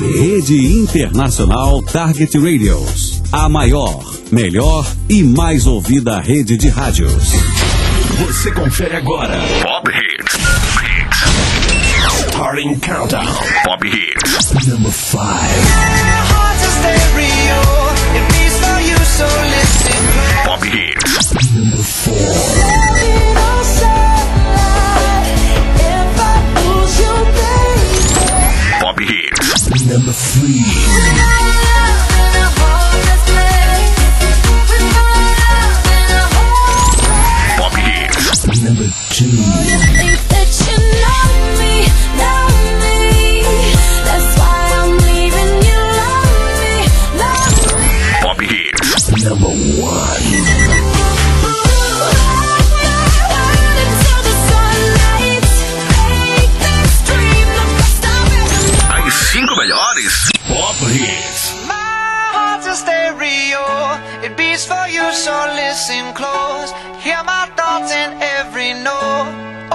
Rede Internacional Target Radios. A maior, melhor e mais ouvida rede de rádios. Você confere agora. Pop Hits. Starting Countdown. Pop Hits. Number 5. Pop Hits. Number 4. Pop Hits. Number 3. Pop Hits. Number 2. Pop Hits. Number 1. Melhores Pop Hits. My heart's a stereo. It beats for you, so listen close. Hear my thoughts in every note.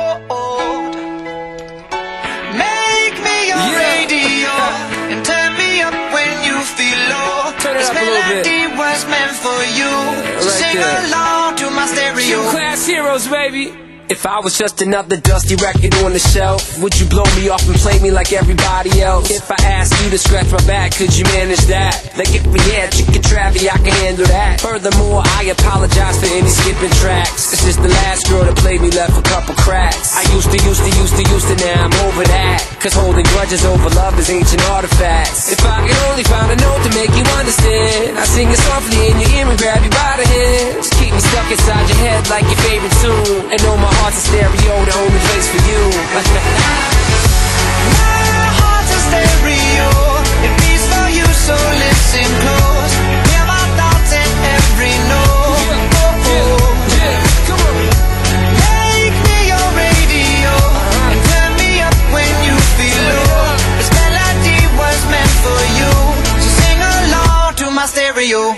Make me your radio and turn me up when you feel low. This melody was meant for you. So sing along to my stereo. Gym Class Heroes, baby. If I was just another dusty record on the shelf, would you blow me off and play me like everybody else? If I asked you to scratch my back, could you manage that? Like if we had chicken travy, I can handle that. Furthermore, I apologize for any skipping tracks. It's just the last girl that played me left a couple cracks. I used to, now I'm over that. Cause holding grudges over love is ancient artifacts. If I could only find a note to make you understand, I sing it softly in your ear and grab you by the hands. Keep me stuck inside your head like your favorite tune. And know my heart's a stereo, the only place for you. My heart's a stereo. It beats for you, so listen close. Hear my thoughts in every note. Come on. Make me your radio and turn me up when you feel low. This melody was meant for you, so sing along to my stereo.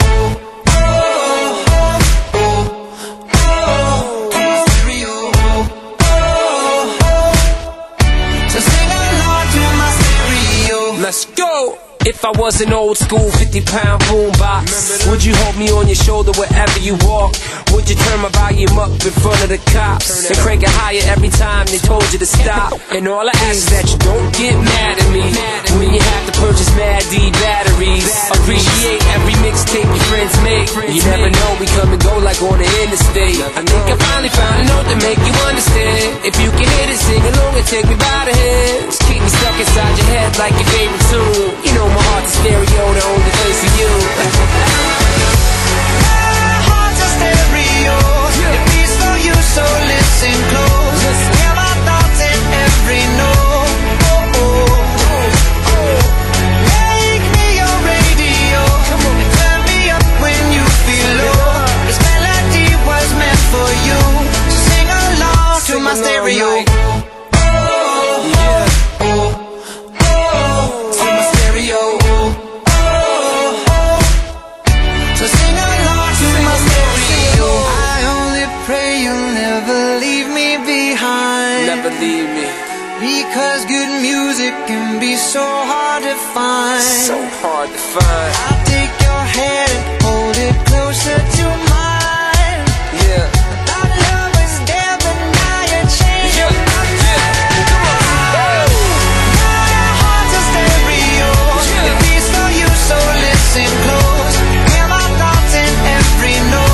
Let's go! If I was an old school 50-pound boombox, would you hold me on your shoulder wherever you walk? Would you turn my volume up in front of the cops and crank it higher every time they told you to stop? And all I ask is that you don't get mad at me when you have to purchase Mad D batteries. Appreciate every mixtape your friends make. You never know, we come and go like on the interstate. I think I finally found a note to make you understand. If you can hit it, sing along and take me by the hands. Keep me stuck inside your head like your favorite tune. You know my heart's a stereo, the only place for you. My heart's a stereo. It beats for you, so listen close. Hear my thoughts in every note. Make me your radio and turn me up when you feel low. This melody was meant for you, so sing along to my stereo. Leave me. Because good music can be so hard to find. So hard to find. I'll take your hand and hold it closer to mine. Yeah. Our love was there, but now you're changing my mind. Come on. My heart's a stereo. It beats for you, so listen close. Hear my thoughts in every note.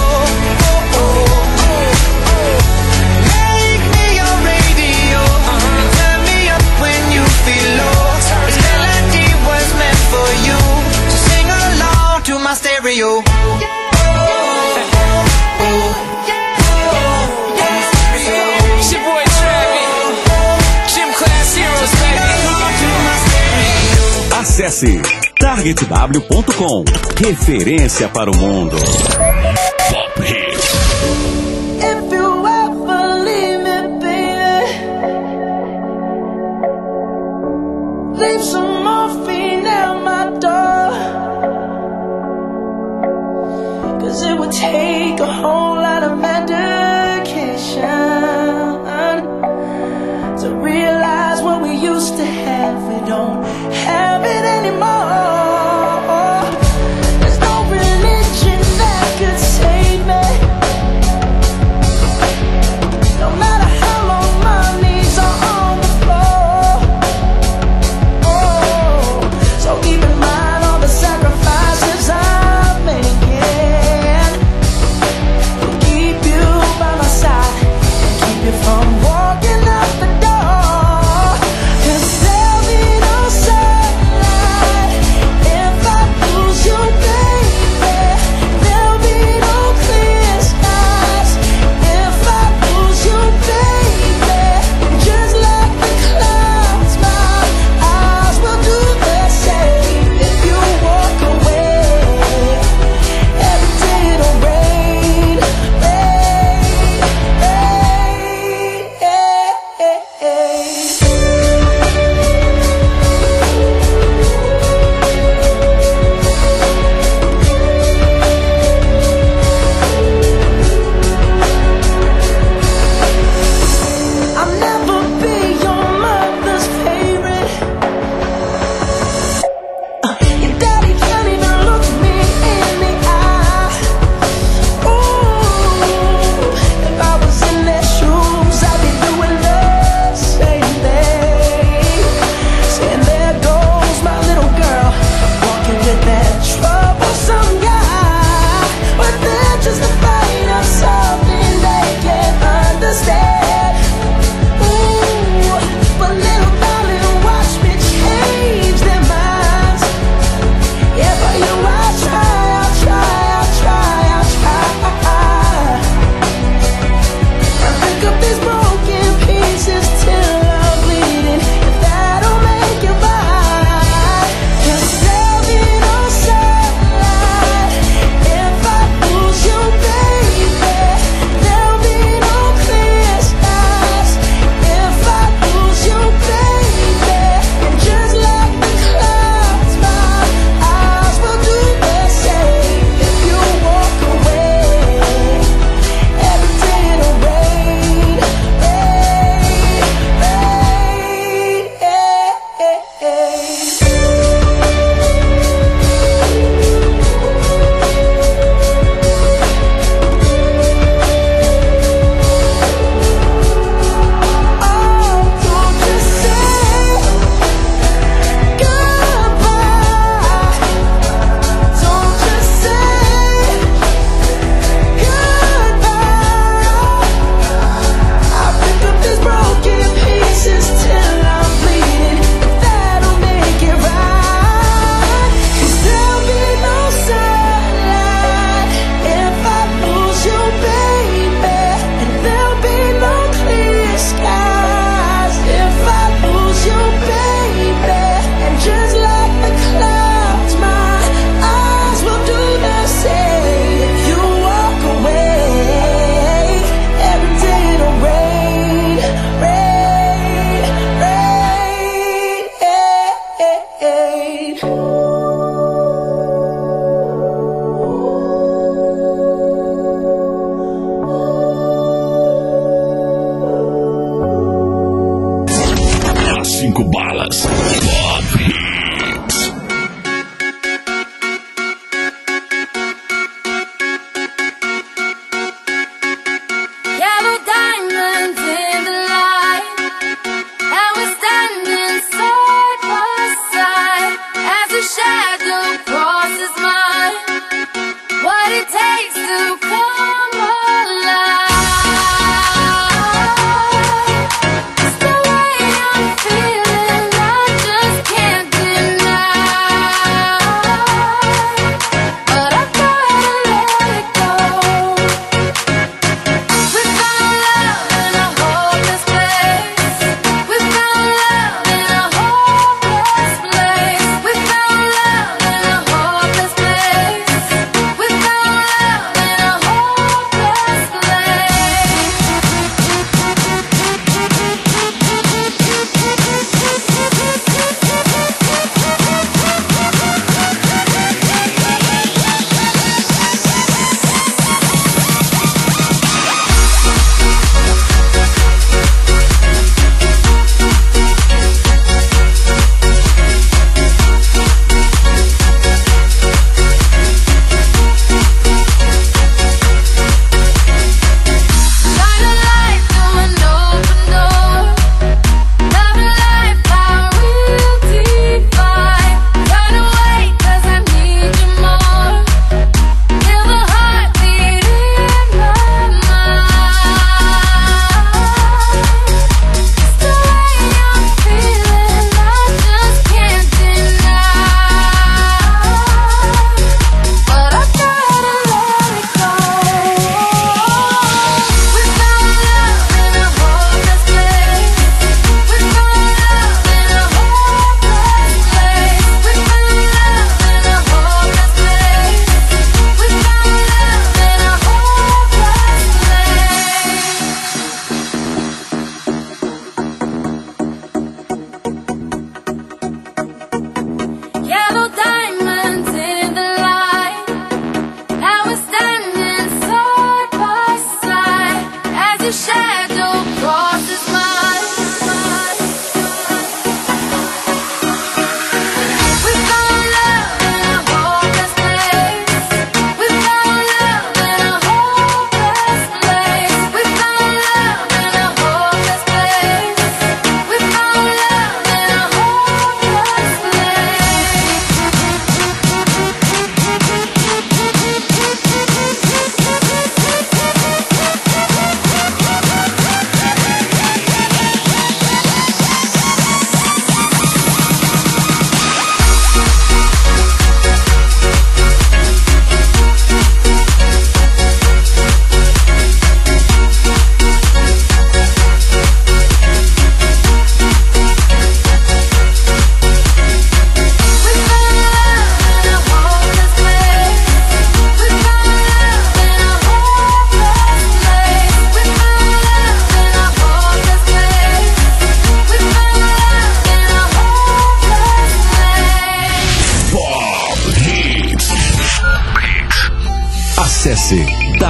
My stereo. It's your boy Travis. Gym Class Heroes, baby. Acesse targetw.com. Referência para o mundo. Pop Hits. If you ever leave me, baby, leave some morphine at my door. Cause it would take a whole lot of medication to realize what we used to have, we don't have it anymore. There's no religion that could save me. No matter how long my knees are on the floor. Oh, so keep in mind all the sacrifices I'm making to keep you by my side and keep you from walking out the door. 'Cause there'll be no sunlight if I lose you, baby. There'll be no clear skies if I lose you, baby. And just like the clouds, my eyes will do the same. If you walk away, every day it'll rain, rain, rain, I'll never be your mother's favorite. Your daddy can't even look me in the eye. Ooh, if I was in their shoes, I'd be doing the same thing. Saying there goes my little girl, walking with that troublesome guy. But they're just afraid of something they can't understand. Ooh, but little darling, watch me change their minds. Yeah, for you I'll try, I'll try, I'll try, I'll try. I'll pick up these broken pieces till I'm bleeding, if that'll make you mine. 'Cause there'll be no sunlight if I lose you, baby. There'll be no clear skies if I lose you, baby. And just like the clouds, my eyes will do the same. If you walk away, every day it'll rain, rain, Oh, don't just say goodbye. Don't just say goodbye. I'll pick up these broken pieces till I'm bleeding, if that'll make it right. 'Cause there'll be no sunlight if I lose you, baby. And there'll be no clear skies if I lose you, baby. And just like the clouds, my eyes will do the same. If you walk away, every day it'll rain, rain, rain. As 5 balas. Pop Hits. Yellow diamonds in the light, and we're standing side by side as a shadow crosses mine. What it takes to come alive. It's the way I'm feeling, I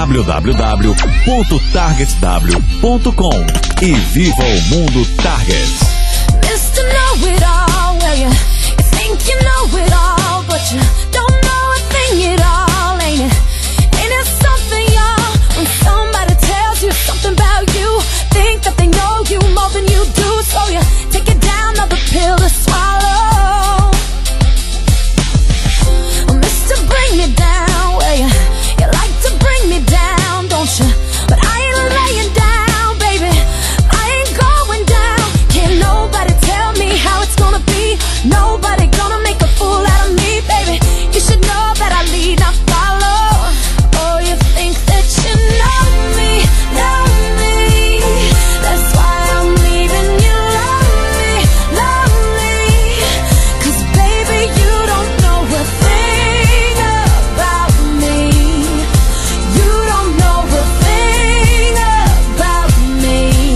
www.targetw.com e viva o mundo Target. Mr. Know-it-all, well, you think you know it all, but you don't know a thing at all, ain't it? Ain't it something, y'all, when somebody tells you something about you, think that they know you more than you do, so you take it down, another pill to swallow. Mr. Bring Me Down, well, you like to bring me down, don't you? But I ain't laying down, baby, I ain't going down. Can't nobody tell me how it's gonna be. Nobody gonna make a fool out of me, baby. You should know that I lead, not follow. Oh, you think that you know me, know me. That's why I'm leaving you lonely, lonely. 'Cause baby, you don't know a thing about me. You don't know a thing about me.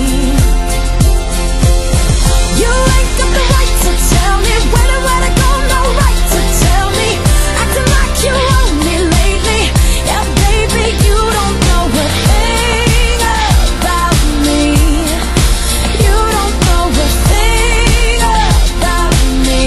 You ain't got the right to tell me where to go, no right to tell me. Acting like you own me lately. Yeah, baby, you don't know a thing about me. You don't know a thing about me.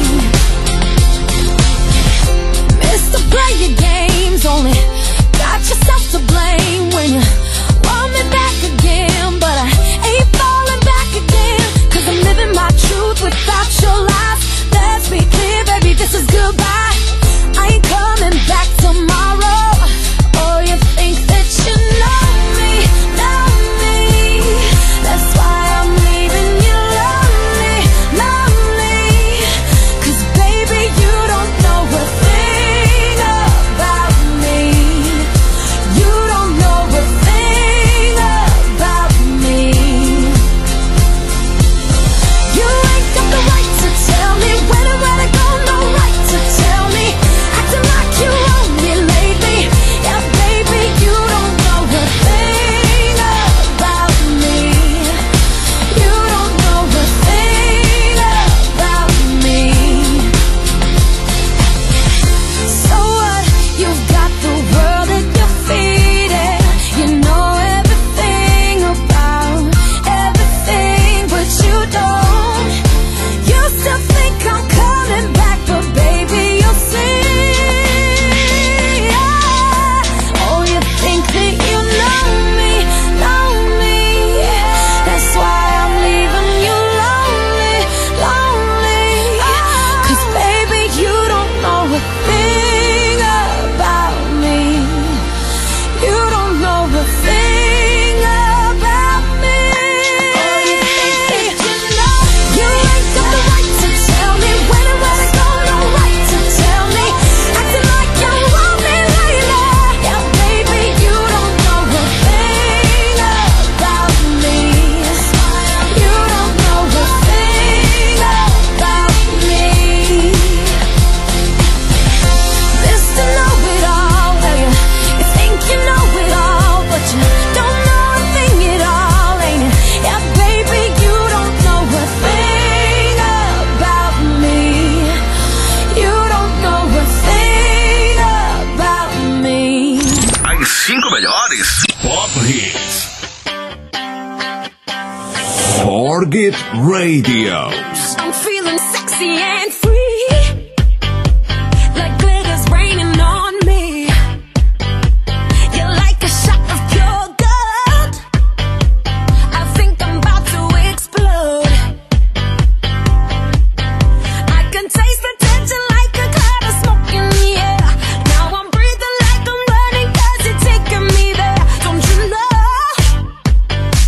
Mr. Play your games, only got yourself to blame when you want me back again, but I ain't falling back again, 'cause I'm living my truth without your lies. Let's be clear, baby, this is goodbye. I ain't coming back tomorrow. Oh, you think that you know me, know me. That's why I'm leaving you lonely, lonely. 'Cause baby, you don't know a thing about me. You don't know a thing about me. You ain't got the right to tell me where to go, no right to tell me. Acting like you own me lately. Yeah, baby, you don't know a thing about me. You don't know a thing about me. So what? You've got the world at your feet, and you know everything about everything, but you don't. You still think I'm coming back, but baby, you'll see. Oh, you think that you know me, know me. That's why I'm leaving you lonely, lonely. 'Cause baby, you don't know a thing about me. You don't know a thing about me. Oh, you think that you know. You ain't got the right to tell me where to go, no right to tell me. Acting like you want me lately. Yeah, baby, you don't know a thing about me. You don't know a thing about me. Mr. Know-it-all, well, you think you know it all, but you don't know a thing at all, ain't it? Yeah, baby, you don't know a thing about me. You don't know a thing about me. As 5 melhores Pop Hits. Target Radio. I'm feeling sexy and free, like glitter's raining on me. You're like a shot of pure gold. I think I'm about to explode. I can taste the tension like a cloud of smoke in the air. Now I'm breathing like I'm running, 'cause you're taking me there. Don't you know?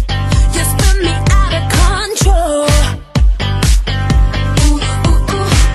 You spin me out of control. Ooh, ooh, ooh.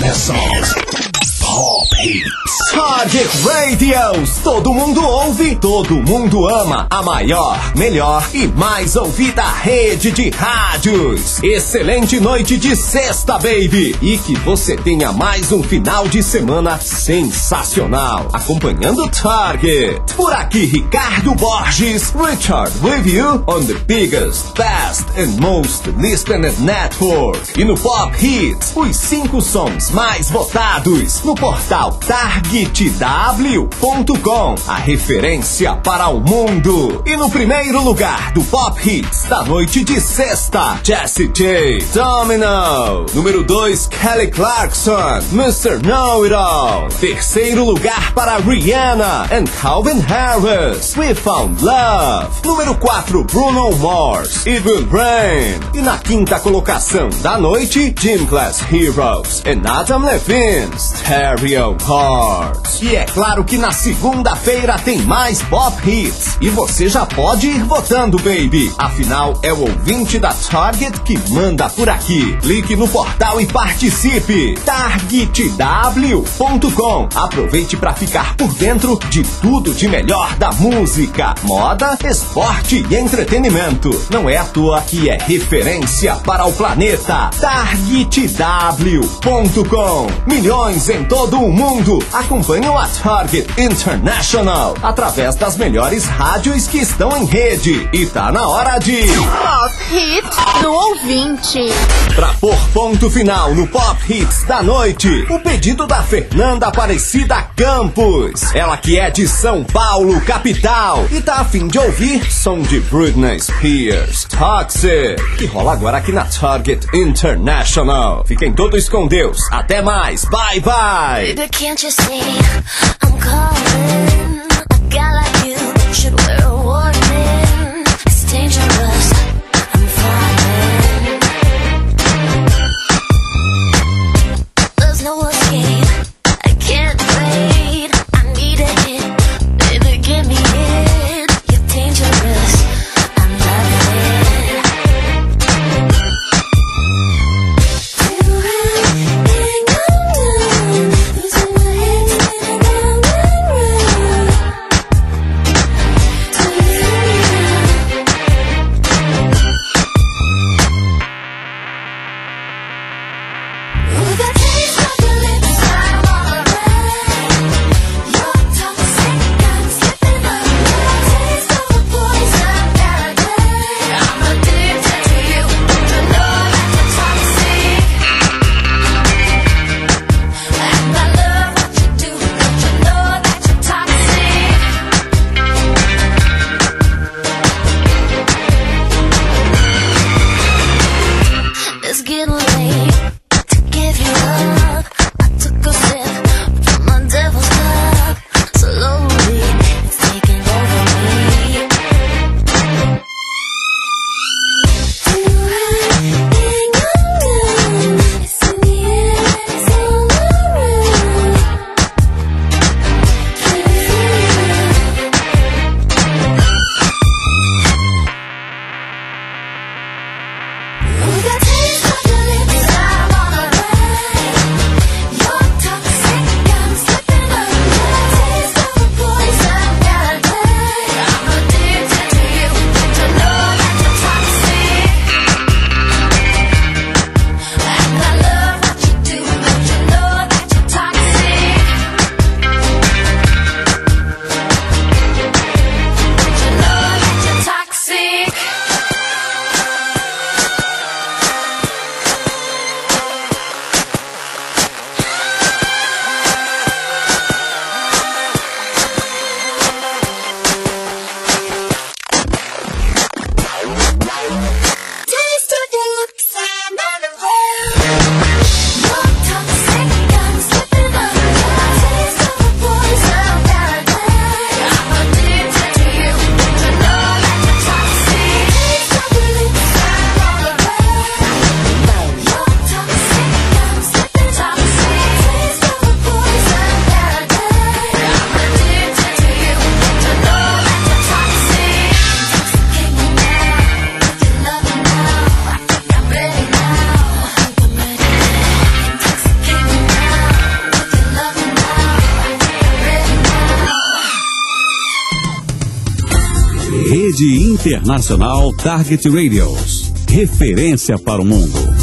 Começam Pop Hits. Target Radios. Todo mundo ouve, todo mundo ama. A maior, melhor e mais ouvida rede de rádios. Excelente noite de sexta, baby. E que você tenha mais um final de semana sensacional. Acompanhando Target. Por aqui, Ricardo Borges. Richard with you on the biggest, best and most listened network. E no Pop Hits, os 5 sons mais votados no portal targetw.com, a referência para o mundo. E no primeiro lugar do Pop Hits da noite de sexta, Jessie J, Domino. Número 2, Kelly Clarkson, Mr. Know-It-All. Terceiro lugar para Rihanna and Calvin Harris, We Found Love. Número 4, Bruno Mars, It Will Rain. E na quinta colocação da noite, Gym Class Heroes and Adam Levine, Stereo Heart. E é claro que na segunda-feira tem mais Pop Hits. E você já pode ir votando, baby. Afinal, é o ouvinte da Target que manda por aqui. Clique no portal e participe. targetw.com. Aproveite para ficar por dentro de tudo de melhor da música, moda, esporte e entretenimento. Não é à toa que é referência para o planeta. targetw.com. Milhões em todo o mundo acompanham a Target International através das melhores rádios que estão em rede. E tá na hora de Pop Hits no ouvinte. Pra pôr ponto final no Pop Hits da noite, o pedido da Fernanda Aparecida Campos. Ela que é de São Paulo, capital, e tá a fim de ouvir som de Britney Spears, Toxic, que rola agora aqui na Target International. Fiquem todos com Deus. Até mais. Bye, bye. Baby, can't you see I'm calling? A guy like you should wear a warning. It's dangerous. I'm falling. There's no escape. I can't wait. I need a hit. Baby, give me it. You're dangerous. I'm loving it. Rede Internacional Target Radios. Referência para o mundo.